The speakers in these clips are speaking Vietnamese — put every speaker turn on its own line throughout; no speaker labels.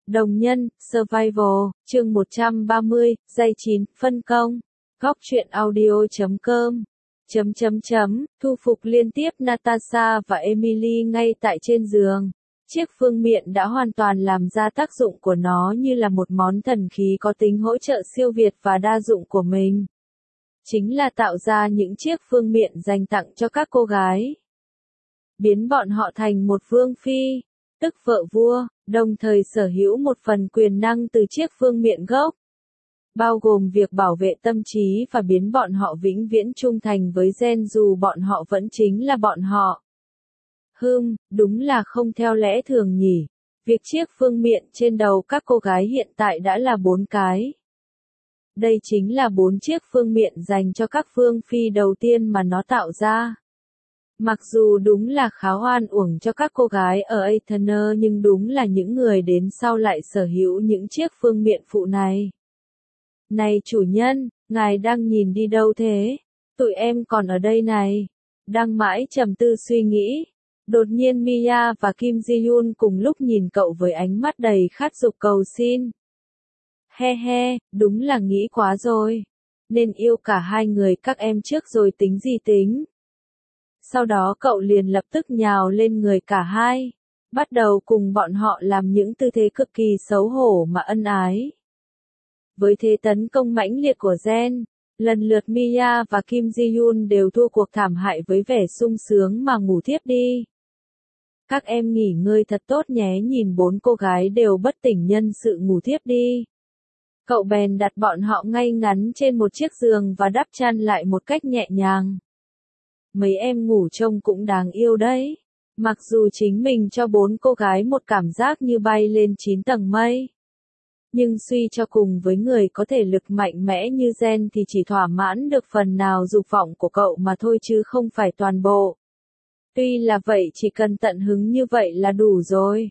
Đồng nhân, Survival, chương 130, Giai 9, phân công. Góc truyện audio.com. Thu phục liên tiếp Natasha và Emily ngay tại trên giường. Chiếc phương miện đã hoàn toàn làm ra tác dụng của nó như là một món thần khí có tính hỗ trợ siêu việt và đa dụng của mình. Chính là tạo ra những chiếc phương miện dành tặng cho các cô gái. Biến bọn họ thành một vương phi, tức vợ vua, đồng thời sở hữu một phần quyền năng từ chiếc phương miện gốc. Bao gồm việc bảo vệ tâm trí và biến bọn họ vĩnh viễn trung thành với gen dù bọn họ vẫn chính là bọn họ. Đúng là không theo lẽ thường nhỉ. Việc chiếc phương miện trên đầu các cô gái hiện tại đã là 4 cái. Đây chính là 4 chiếc phương miện dành cho các vương phi đầu tiên mà nó tạo ra. Mặc dù đúng là khá oan uổng cho các cô gái ở Aether nhưng đúng là những người đến sau lại sở hữu những chiếc phương miện phụ này. Này chủ nhân, ngài đang nhìn đi đâu thế? Tụi em còn ở đây này. Đang mãi trầm tư suy nghĩ. Đột nhiên Mia và Kim Ji-yoon cùng lúc nhìn cậu với ánh mắt đầy khát dục cầu xin. He, đúng là nghĩ quá rồi. Nên yêu cả hai người các em trước rồi tính gì tính. Sau đó cậu liền lập tức nhào lên người cả hai. Bắt đầu cùng bọn họ làm những tư thế cực kỳ xấu hổ mà ân ái. Với thế tấn công mãnh liệt của gen, lần lượt Mia và Kim Ji-yoon đều thua cuộc thảm hại với vẻ sung sướng mà ngủ thiếp đi. Các em nghỉ ngơi thật tốt nhé, nhìn 4 cô gái đều bất tỉnh nhân sự ngủ thiếp đi. Cậu bèn đặt bọn họ ngay ngắn trên một chiếc giường và đắp chăn lại một cách nhẹ nhàng. Mấy em ngủ trông cũng đáng yêu đấy. Mặc dù chính mình cho 4 cô gái một cảm giác như bay lên 9 tầng mây. Nhưng suy cho cùng với người có thể lực mạnh mẽ như gen thì chỉ thỏa mãn được phần nào dục vọng của cậu mà thôi chứ không phải toàn bộ. Tuy là vậy chỉ cần tận hứng như vậy là đủ rồi.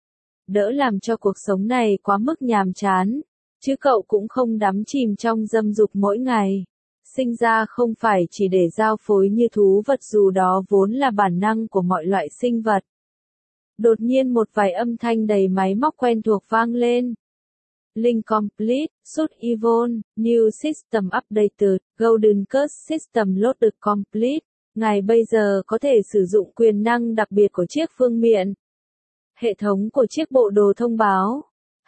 Đỡ làm cho cuộc sống này quá mức nhàm chán, chứ cậu cũng không đắm chìm trong dâm dục mỗi ngày. Sinh ra không phải chỉ để giao phối như thú vật dù đó vốn là bản năng của mọi loại sinh vật. Đột nhiên một vài âm thanh đầy máy móc quen thuộc vang lên. Link complete, suit Evol, new system updated, golden curse system loaded complete. Ngài bây giờ có thể sử dụng quyền năng đặc biệt của chiếc phương miện. Hệ thống của chiếc bộ đồ thông báo.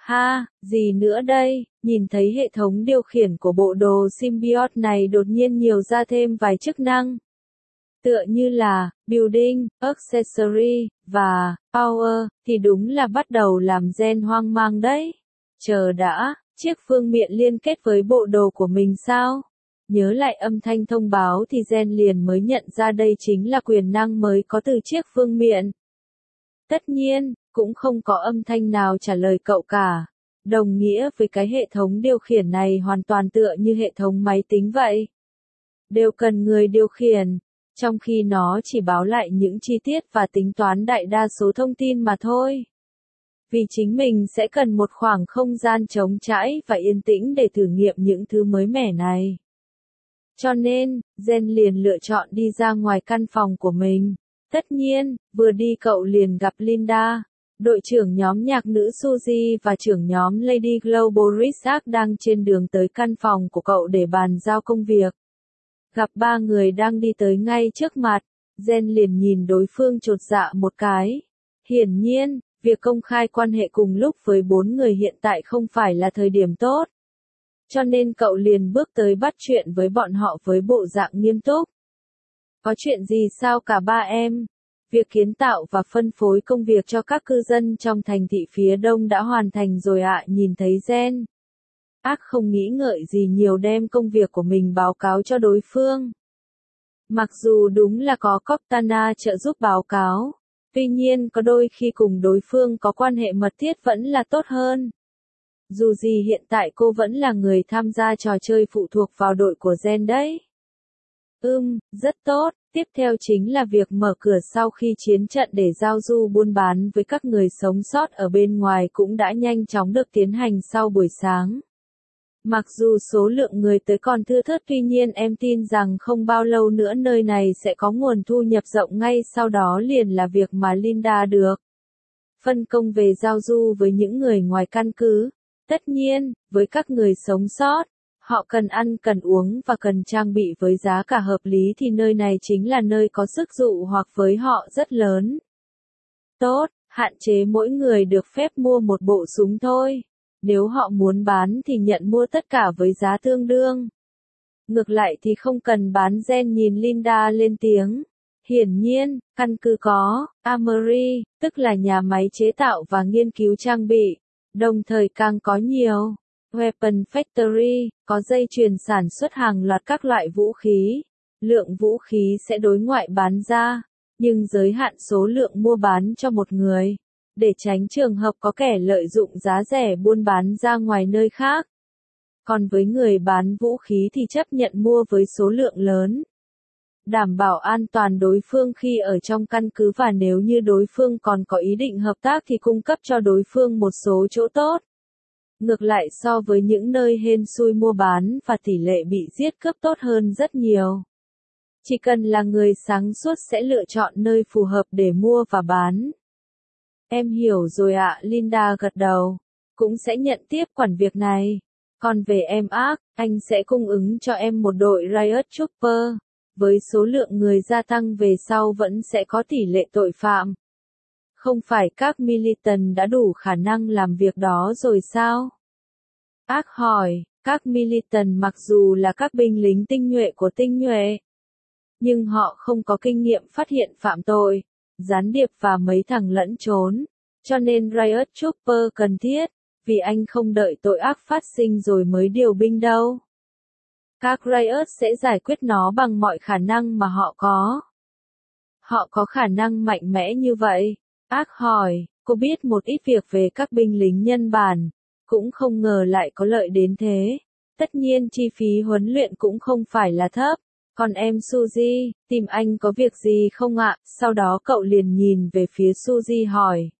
Gì nữa đây? Nhìn thấy hệ thống điều khiển của bộ đồ symbiote này đột nhiên nhiều ra thêm vài chức năng. Tựa như là, building, accessory, và, power, thì đúng là bắt đầu làm gen hoang mang đấy. Chờ đã, chiếc phương miện liên kết với bộ đồ của mình sao? Nhớ lại âm thanh thông báo thì gen liền mới nhận ra đây chính là quyền năng mới có từ chiếc phương miện. Tất nhiên, cũng không có âm thanh nào trả lời cậu cả. Đồng nghĩa với cái hệ thống điều khiển này hoàn toàn tựa như hệ thống máy tính vậy. Đều cần người điều khiển, trong khi nó chỉ báo lại những chi tiết và tính toán đại đa số thông tin mà thôi. Vì chính mình sẽ cần một khoảng không gian trống trải và yên tĩnh để thử nghiệm những thứ mới mẻ này. Cho nên, gen liền lựa chọn đi ra ngoài căn phòng của mình. Tất nhiên, vừa đi cậu liền gặp Linda, đội trưởng nhóm nhạc nữ Suzy và trưởng nhóm Lady Global Research đang trên đường tới căn phòng của cậu để bàn giao công việc. Gặp 3 người đang đi tới ngay trước mặt, gen liền nhìn đối phương chột dạ một cái. Hiển nhiên, việc công khai quan hệ cùng lúc với 4 người hiện tại không phải là thời điểm tốt. Cho nên cậu liền bước tới bắt chuyện với bọn họ với bộ dạng nghiêm túc. Có chuyện gì sao cả ba em? Việc kiến tạo và phân phối công việc cho các cư dân trong thành thị phía đông đã hoàn thành rồi ạ. Nhìn thấy gen. Không nghĩ ngợi gì nhiều đem công việc của mình báo cáo cho đối phương. Mặc dù đúng là có Cortana trợ giúp báo cáo. Tuy nhiên có đôi khi cùng đối phương có quan hệ mật thiết vẫn là tốt hơn. Dù gì hiện tại cô vẫn là người tham gia trò chơi phụ thuộc vào đội của gen đấy. Rất tốt. Tiếp theo chính là việc mở cửa sau khi chiến trận để giao du buôn bán với các người sống sót ở bên ngoài cũng đã nhanh chóng được tiến hành sau buổi sáng. Mặc dù số lượng người tới còn thưa thớt tuy nhiên em tin rằng không bao lâu nữa nơi này sẽ có nguồn thu nhập rộng ngay sau đó liền là việc mà Linda được phân công về giao du với những người ngoài căn cứ. Tất nhiên, với các người sống sót, họ cần ăn, cần uống và cần trang bị với giá cả hợp lý thì nơi này chính là nơi có sức dụ hoặc với họ rất lớn. Tốt, hạn chế mỗi người được phép mua một bộ súng thôi. Nếu họ muốn bán thì nhận mua tất cả với giá tương đương. Ngược lại thì không cần bán gen, nhìn Linda lên tiếng. Hiển nhiên, căn cứ có Armory, tức là nhà máy chế tạo và nghiên cứu trang bị, đồng thời càng có nhiều Weapon Factory, có dây chuyền sản xuất hàng loạt các loại vũ khí. Lượng vũ khí sẽ đối ngoại bán ra, nhưng giới hạn số lượng mua bán cho một người, để tránh trường hợp có kẻ lợi dụng giá rẻ buôn bán ra ngoài nơi khác. Còn với người bán vũ khí thì chấp nhận mua với số lượng lớn. Đảm bảo an toàn đối phương khi ở trong căn cứ, và nếu như đối phương còn có ý định hợp tác thì cung cấp cho đối phương một số chỗ tốt. Ngược lại, so với những nơi hên xui mua bán và tỷ lệ bị giết cướp tốt hơn rất nhiều. Chỉ cần là người sáng suốt sẽ lựa chọn nơi phù hợp để mua và bán. Em hiểu rồi ạ, Linda gật đầu. Cũng sẽ nhận tiếp quản việc này. Còn về em Ark, anh sẽ cung ứng cho em một đội Riot Trooper. Với số lượng người gia tăng về sau vẫn sẽ có tỷ lệ tội phạm. Không phải các militant đã đủ khả năng làm việc đó rồi sao? Ark hỏi, các militant mặc dù là các binh lính tinh nhuệ của tinh nhuệ, nhưng họ không có kinh nghiệm phát hiện phạm tội, gián điệp và mấy thằng lẫn trốn. Cho nên Riot Trooper cần thiết, vì anh không đợi tội ác phát sinh rồi mới điều binh đâu. Các Riot sẽ giải quyết nó bằng mọi khả năng mà họ có. Họ có khả năng mạnh mẽ như vậy? Ark hỏi, cô biết một ít việc về các binh lính nhân bản, cũng không ngờ lại có lợi đến thế. Tất nhiên chi phí huấn luyện cũng không phải là thấp. Còn em Suzy, tìm anh có việc gì không ạ? Sau đó cậu liền nhìn về phía Suzy hỏi.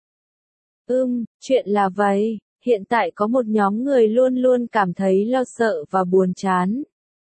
Chuyện là vậy, hiện tại có một nhóm người luôn luôn cảm thấy lo sợ và buồn chán.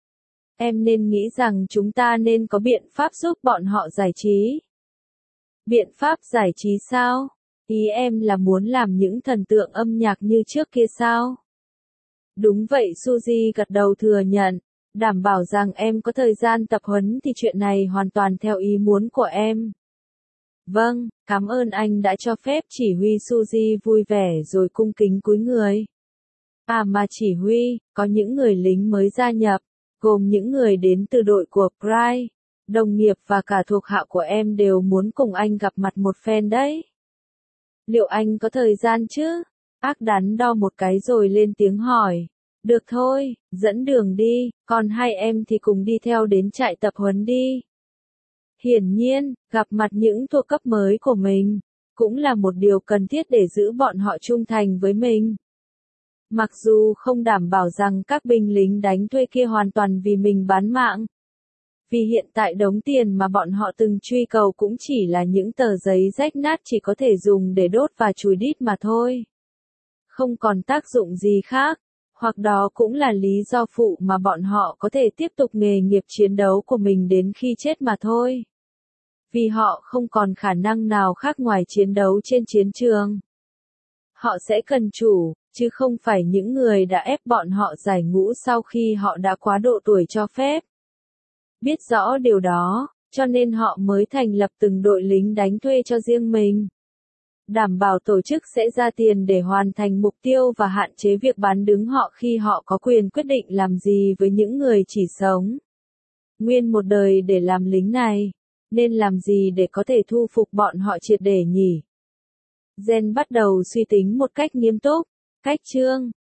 Em nên nghĩ rằng chúng ta nên có biện pháp giúp bọn họ giải trí. Biện pháp giải trí sao? Ý em là muốn làm những thần tượng âm nhạc như trước kia sao? Đúng vậy, Suzy gật đầu thừa nhận. Đảm bảo rằng em có thời gian tập huấn thì chuyện này hoàn toàn theo ý muốn của em. Vâng, cảm ơn anh đã cho phép, chỉ huy. Suzy vui vẻ rồi cung kính cúi người. À mà chỉ huy, có những người lính mới gia nhập, gồm những người đến từ đội của Pride. Đồng nghiệp và cả thuộc hạ của em đều muốn cùng anh gặp mặt một phen đấy. Liệu anh có thời gian chứ? Ark đắn đo một cái rồi lên tiếng hỏi. Được thôi, dẫn đường đi, còn hai em thì cùng đi theo đến trại tập huấn đi. Hiển nhiên, gặp mặt những thuộc cấp mới của mình, cũng là một điều cần thiết để giữ bọn họ trung thành với mình. Mặc dù không đảm bảo rằng các binh lính đánh thuê kia hoàn toàn vì mình bán mạng. Vì hiện tại đống tiền mà bọn họ từng truy cầu cũng chỉ là những tờ giấy rách nát chỉ có thể dùng để đốt và chùi đít mà thôi. Không còn tác dụng gì khác. Hoặc đó cũng là lý do phụ mà bọn họ có thể tiếp tục nghề nghiệp chiến đấu của mình đến khi chết mà thôi. Vì họ không còn khả năng nào khác ngoài chiến đấu trên chiến trường. Họ sẽ cần chủ, chứ không phải những người đã ép bọn họ giải ngũ sau khi họ đã quá độ tuổi cho phép. Biết rõ điều đó, cho nên họ mới thành lập từng đội lính đánh thuê cho riêng mình. Đảm bảo tổ chức sẽ ra tiền để hoàn thành mục tiêu và hạn chế việc bán đứng họ khi họ có quyền quyết định làm gì với những người chỉ sống nguyên một đời để làm lính này. Nên làm gì để có thể thu phục bọn họ triệt để nhỉ? Jen bắt đầu suy tính một cách nghiêm túc. Cách chương